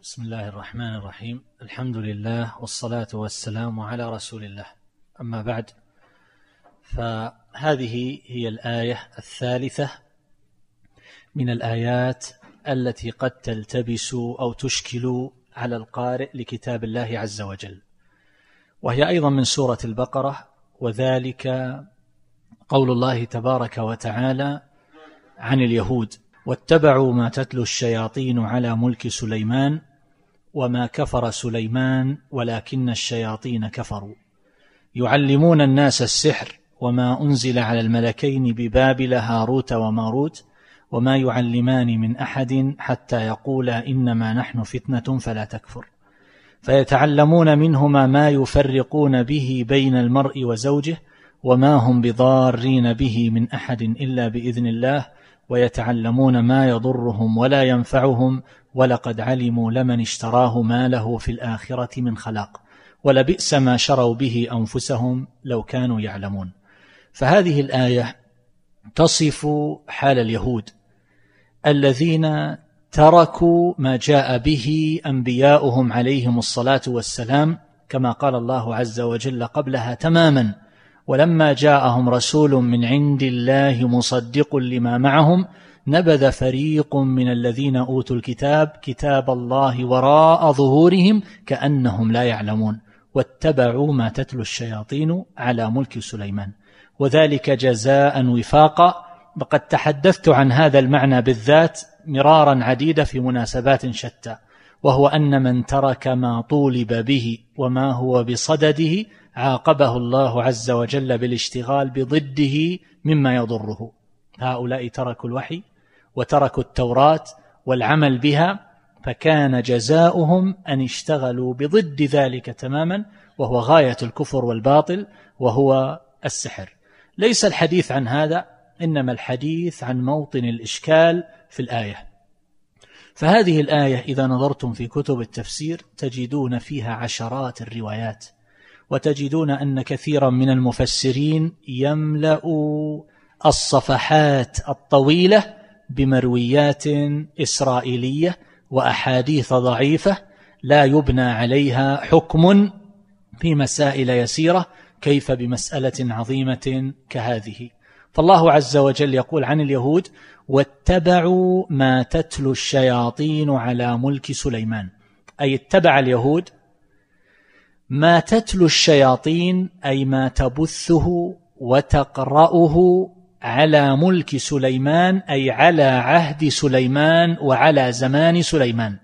بسم الله الرحمن الرحيم. الحمد لله والصلاة والسلام على رسول الله. أما بعد، فهذه هي الآية الثالثة من الآيات التي قد تلتبس أو تشكل على القارئ لكتاب الله عز وجل، وهي أيضا من سورة البقرة، وذلك قول الله تبارك وتعالى عن اليهود: واتبعوا ما تتلو الشياطين على ملك سليمان وما كفر سليمان ولكن الشياطين كفروا يعلمون الناس السحر وما أنزل على الملكين ببابل هاروت وماروت وما يعلمان من أحد حتى يقولا إنما نحن فتنة فلا تكفر فيتعلمون منهما ما يفرقون به بين المرء وزوجه وما هم بضارين به من أحد إلا بإذن الله ويتعلمون ما يضرهم ولا ينفعهم ولقد علموا لمن اشتراه ما له في الآخرة من خلاق ولبئس ما شروا به أنفسهم لو كانوا يعلمون. فهذه الآية تصف حال اليهود الذين تركوا ما جاء به أنبياؤهم عليهم الصلاة والسلام، كما قال الله عز وجل قبلها تماما: ولما جاءهم رسول من عند الله مصدق لما معهم نبذ فريق من الذين أوتوا الكتاب كتاب الله وراء ظهورهم كأنهم لا يعلمون واتبعوا ما تتلو الشياطين على ملك سليمان، وذلك جزاء وفاقا. وقد تحدثت عن هذا المعنى بالذات مرارا عديدة في مناسبات شتى، وهو أن من ترك ما طولب به وما هو بصدده عاقبه الله عز وجل بالاشتغال بضده مما يضره. هؤلاء تركوا الوحي وتركوا التوراة والعمل بها، فكان جزاؤهم أن اشتغلوا بضد ذلك تماما، وهو غاية الكفر والباطل، وهو السحر. ليس الحديث عن هذا، إنما الحديث عن موطن الإشكال في الآية. فهذه الآية إذا نظرتم في كتب التفسير تجدون فيها عشرات الروايات، وتجدون أن كثيرا من المفسرين يملأ الصفحات الطويلة بمرويات إسرائيلية وأحاديث ضعيفة لا يبنى عليها حكم في مسائل يسيرة، كيف بمسألة عظيمة كهذه. فالله عز وجل يقول عن اليهود: واتبعوا ما تتلو الشياطين على ملك سليمان، أي اتبع اليهود ما تتلو الشياطين، أي ما تبثه وتقرأه على ملك سليمان، أي على عهد سليمان وعلى زمان سليمان.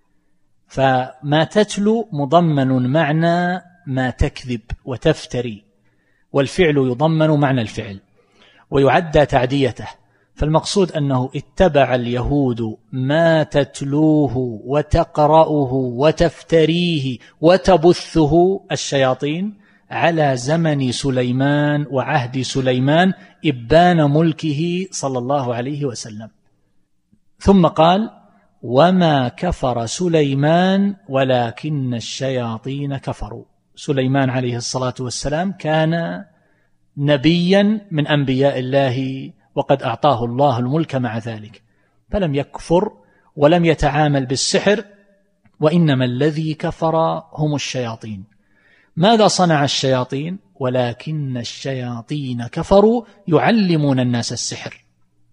فما تتلو مضمن معنى ما تكذب وتفتري، والفعل يضمن معنى الفعل ويعدى تعديته. فالمقصود أنه اتبع اليهود ما تتلوه وتقرأه وتفتريه وتبثه الشياطين على زمن سليمان وعهد سليمان إبان ملكه صلى الله عليه وسلم. ثم قال: وما كفر سليمان ولكن الشياطين كفروا. سليمان عليه الصلاة والسلام كان نبيا من أنبياء الله، وقد أعطاه الله الملك مع ذلك، فلم يكفر ولم يتعامل بالسحر، وإنما الذي كفر هم الشياطين. ماذا صنع الشياطين؟ ولكن الشياطين كفروا يعلمون الناس السحر.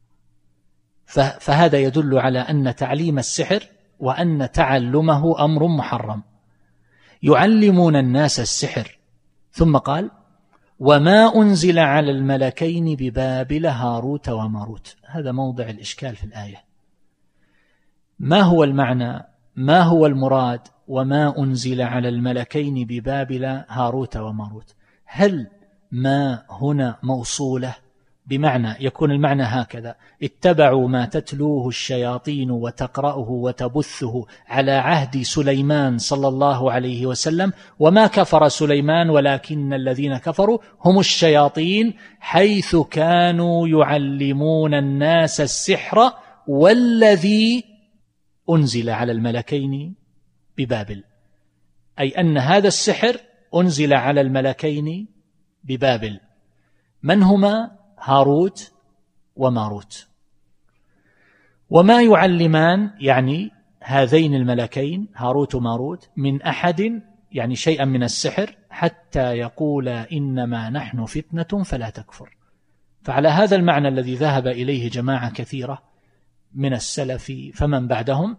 فهذا يدل على أن تعليم السحر وأن تعلمه أمر محرم. يعلمون الناس السحر. ثم قال: وما أنزل على الملكين ببابل هاروت وماروت. هذا موضع الإشكال في الآية. ما هو المعنى؟ ما هو المراد وما أنزل على الملكين ببابل هاروت وماروت؟ هل ما هنا موصولة بمعنى يكون المعنى هكذا: اتبعوا ما تتلوه الشياطين وتقرأه وتبثه على عهد سليمان صلى الله عليه وسلم، وما كفر سليمان ولكن الذين كفروا هم الشياطين، حيث كانوا يعلمون الناس السحر والذي أنزل على الملكين ببابل، أي أن هذا السحر أنزل على الملكين ببابل. من هما؟ هاروت وماروت. وما يعلمان، يعني هذين الملكين هاروت وماروت من أحد، يعني شيئا من السحر، حتى يقول إنما نحن فتنة فلا تكفر. فعلى هذا المعنى الذي ذهب إليه جماعة كثيرة من السلف فمن بعدهم،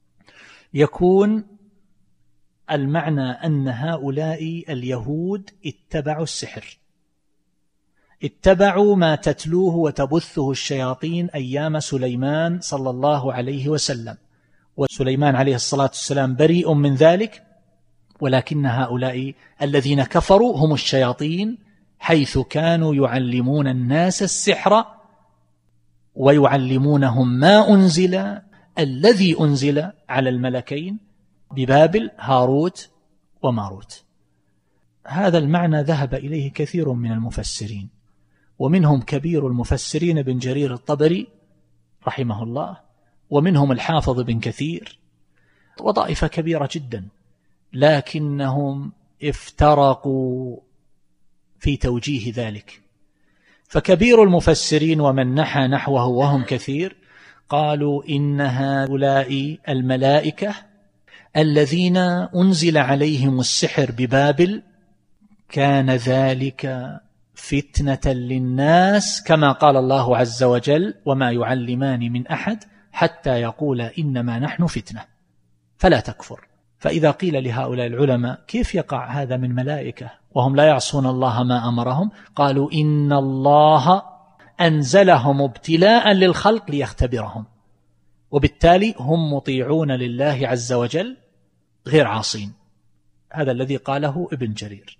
يكون المعنى أن هؤلاء اليهود اتبعوا السحر، اتبعوا ما تتلوه وتبثه الشياطين أيام سليمان صلى الله عليه وسلم، وسليمان عليه الصلاة والسلام بريء من ذلك، ولكن هؤلاء الذين كفروا هم الشياطين، حيث كانوا يعلمون الناس السحر ويعلمونهم ما أنزل الذي أنزل على الملكين ببابل هاروت وماروت. هذا المعنى ذهب إليه كثير من المفسرين، ومنهم كبير المفسرين ابن جرير الطبري رحمه الله، ومنهم الحافظ بن كثير، وطائفة كبيرة جدا، لكنهم افترقوا في توجيه ذلك. فكبير المفسرين ومن نحى نحوه وهم كثير قالوا إن هؤلاء الملائكة الذين أنزل عليهم السحر ببابل كان ذلك فتنة للناس، كما قال الله عز وجل وما يعلمان من أحد حتى يقول إنما نحن فتنة فلا تكفر. فإذا قيل لهؤلاء العلماء كيف يقع هذا من ملائكة وهم لا يعصون الله ما أمرهم، قالوا إن الله أنزلهم ابتلاء للخلق ليختبرهم، وبالتالي هم مطيعون لله عز وجل غير عاصين. هذا الذي قاله ابن جرير.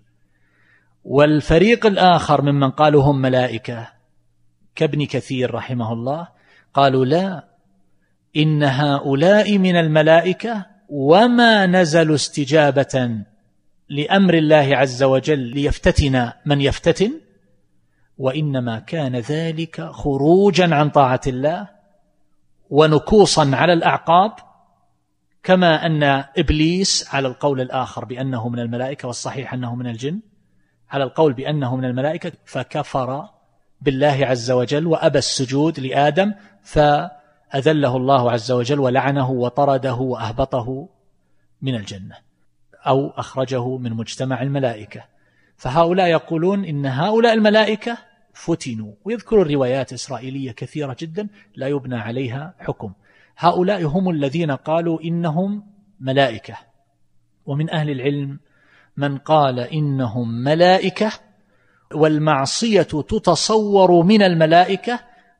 والفريق الآخر ممن قالوا هم ملائكة كابن كثير رحمه الله قالوا لا، إن هؤلاء من الملائكة وما نزلوا استجابة لأمر الله عز وجل ليفتتن من يفتتن، وإنما كان ذلك خروجا عن طاعة الله ونكوصا على الأعقاب، كما أن إبليس على القول الآخر بأنه من الملائكة والصحيح أنه من الجن، على القول بأنه من الملائكة فكفر بالله عز وجل وأبى السجود لآدم، فأذله الله عز وجل ولعنه وطرده وأهبطه من الجنة أو أخرجه من مجتمع الملائكة. فهؤلاء يقولون إن هؤلاء الملائكة فتنوا، ويذكر الروايات إسرائيلية كثيرة جدا لا يبنى عليها حكم. هؤلاء هم الذين قالوا إنهم ملائكة، ومن أهل العلم من قال إنهم ملائكة والمعصية تتصور من الملائكة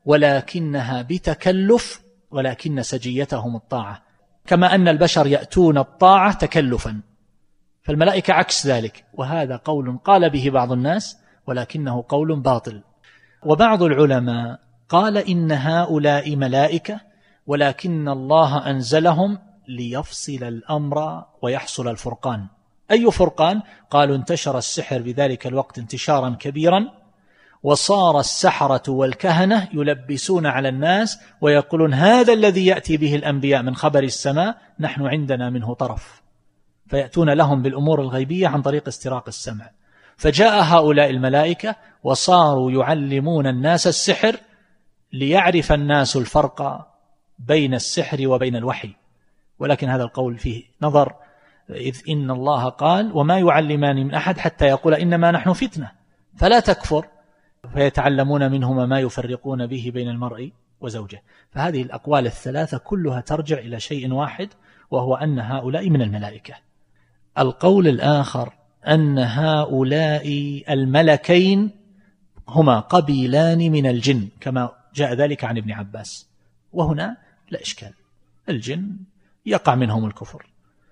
ولكنها بتكلف، ولكن سجيتهم الطاعة، كما أن البشر يأتون الطاعة تكلفا، فالملائكة عكس ذلك. وهذا قول قال به بعض الناس ولكنه قول باطل. وبعض العلماء قال إن هؤلاء ملائكة ولكن الله أنزلهم ليفصل الأمر ويحصل الفرقان. أي فرقان؟ قالوا انتشر السحر بذلك الوقت انتشارا كبيرا، وصار السحرة والكهنة يلبسون على الناس ويقولون هذا الذي يأتي به الأنبياء من خبر السماء نحن عندنا منه طرف، فيأتون لهم بالأمور الغيبية عن طريق استراق السمع. فجاء هؤلاء الملائكة وصاروا يعلمون الناس السحر ليعرف الناس الفرق بين السحر وبين الوحي. ولكن هذا القول فيه نظر، إذ إن الله قال وما يعلمان من أحد حتى يقول إنما نحن فتنة فلا تكفر، فيتعلمون منهما ما يفرقون به بين المرء وزوجه. فهذه الأقوال الثلاثة كلها ترجع إلى شيء واحد، وهو أن هؤلاء من الملائكة. القول الآخر أن هؤلاء الملكين هما قبيلان من الجن، كما جاء ذلك عن ابن عباس، وهنا لا إشكال، الجن يقع منهم الكفر.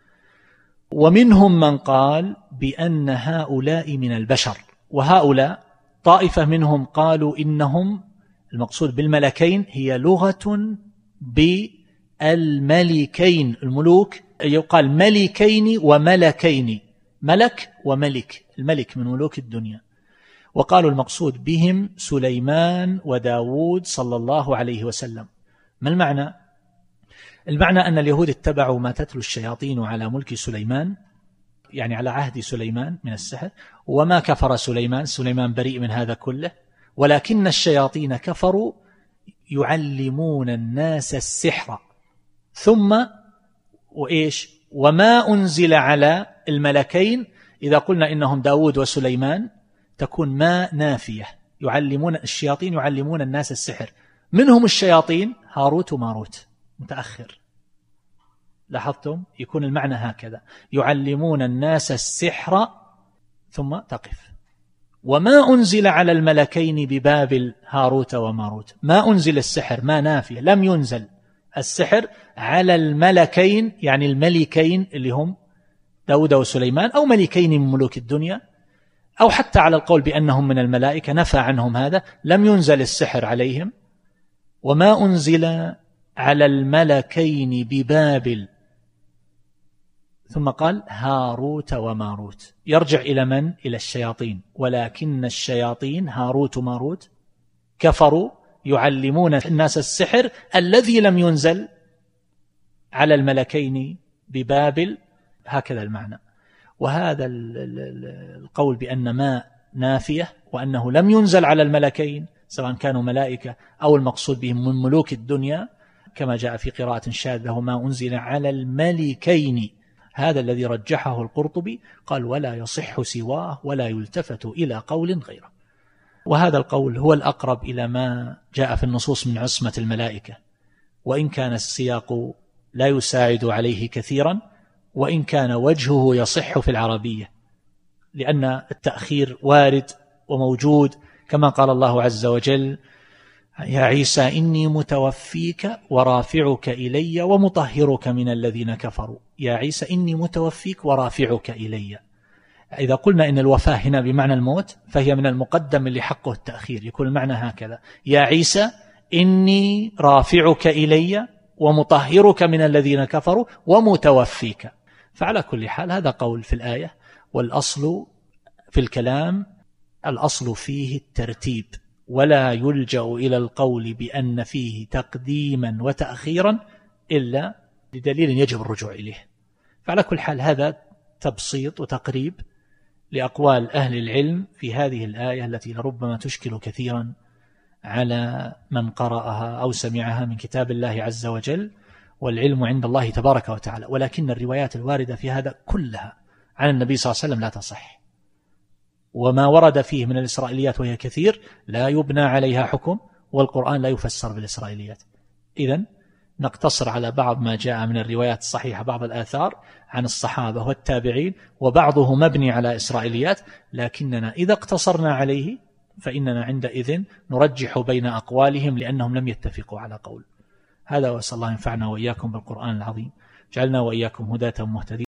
ومنهم من قال بأن هؤلاء من البشر، وهؤلاء طائفة منهم قالوا إنهم المقصود بالملكين هي لغة بالملكين، الملوك يقال ملكين وملكين، ملك وملك، الملك من ملوك الدنيا. وقالوا المقصود بهم سليمان وداود صلى الله عليه وسلم. ما المعنى؟ المعنى أن اليهود اتبعوا ما تتلو الشياطين على ملك سليمان، يعني على عهد سليمان من السحر، وما كفر سليمان، سليمان بريء من هذا كله، ولكن الشياطين كفروا يعلمون الناس السحر ثم وإيش وما أنزل على الملكين، إذا قلنا إنهم داود وسليمان تكون ما نافية، يعلمون الشياطين يعلمون الناس السحر، منهم الشياطين هاروت وماروت متأخر، لاحظتم؟ يكون المعنى هكذا، يعلمون الناس السحر ثم تقف. وما أنزل على الملكين ببابل هاروت وماروت، ما أنزل السحر، ما نافية، لم ينزل السحر على الملكين، يعني الملكين اللي هم داود وسليمان، أو ملكين من ملوك الدنيا، أو حتى على القول بأنهم من الملائكة نفى عنهم هذا، لم ينزل السحر عليهم. وما أنزل على الملكين ببابل، ثم قال هاروت وماروت، يرجع إلى من؟ إلى الشياطين، ولكن الشياطين هاروت وماروت كفروا يعلمون الناس السحر الذي لم ينزل على الملكين ببابل، هكذا المعنى. وهذا القول بأن ما نافية وأنه لم ينزل على الملكين سواء كانوا ملائكة أو المقصود بهم من ملوك الدنيا، كما جاء في قراءة شاذة ما أنزل على الملكين، هذا الذي رجحه القرطبي، قال ولا يصح سواه ولا يلتفت إلى قول غيره. وهذا القول هو الأقرب إلى ما جاء في النصوص من عصمة الملائكة، وإن كان السياق لا يساعد عليه كثيرا، وإن كان وجهه يصح في العربية، لأن التأخير وارد وموجود، كما قال الله عز وجل يا عيسى إني متوفيك ورافعك إلي ومطهرك من الذين كفروا، يا عيسى إني متوفيك ورافعك إلي. إذا قلنا إن الوفاة هنا بمعنى الموت فهي من المقدم اللي حقه التأخير، يكون المعنى هكذا يا عيسى إني رافعك إلي ومطهرك من الذين كفروا ومتوفيك. فعلى كل حال هذا قول في الآية، والأصل في الكلام الأصل فيه الترتيب، ولا يلجأ إلى القول بأن فيه تقديما وتأخيرا إلا لدليل يجب الرجوع إليه. فعلى كل حال هذا تبسيط وتقريب لأقوال أهل العلم في هذه الآية التي لربما تشكل كثيرا على من قرأها أو سمعها من كتاب الله عز وجل، والعلم عند الله تبارك وتعالى. ولكن الروايات الواردة في هذا كلها عن النبي صلى الله عليه وسلم لا تصح، وما ورد فيه من الإسرائيليات وهي كثير لا يبنى عليها حكم، والقرآن لا يفسر بالإسرائيليات. إذن نقتصر على بعض ما جاء من الروايات الصحيحة، بعض الآثار عن الصحابة والتابعين، وبعضه مبني على إسرائيليات، لكننا إذا اقتصرنا عليه فإننا عندئذ نرجح بين أقوالهم لأنهم لم يتفقوا على قول. هذا، وأسأل الله ينفعنا وإياكم بالقرآن العظيم، جعلنا وإياكم هداة مهتدين.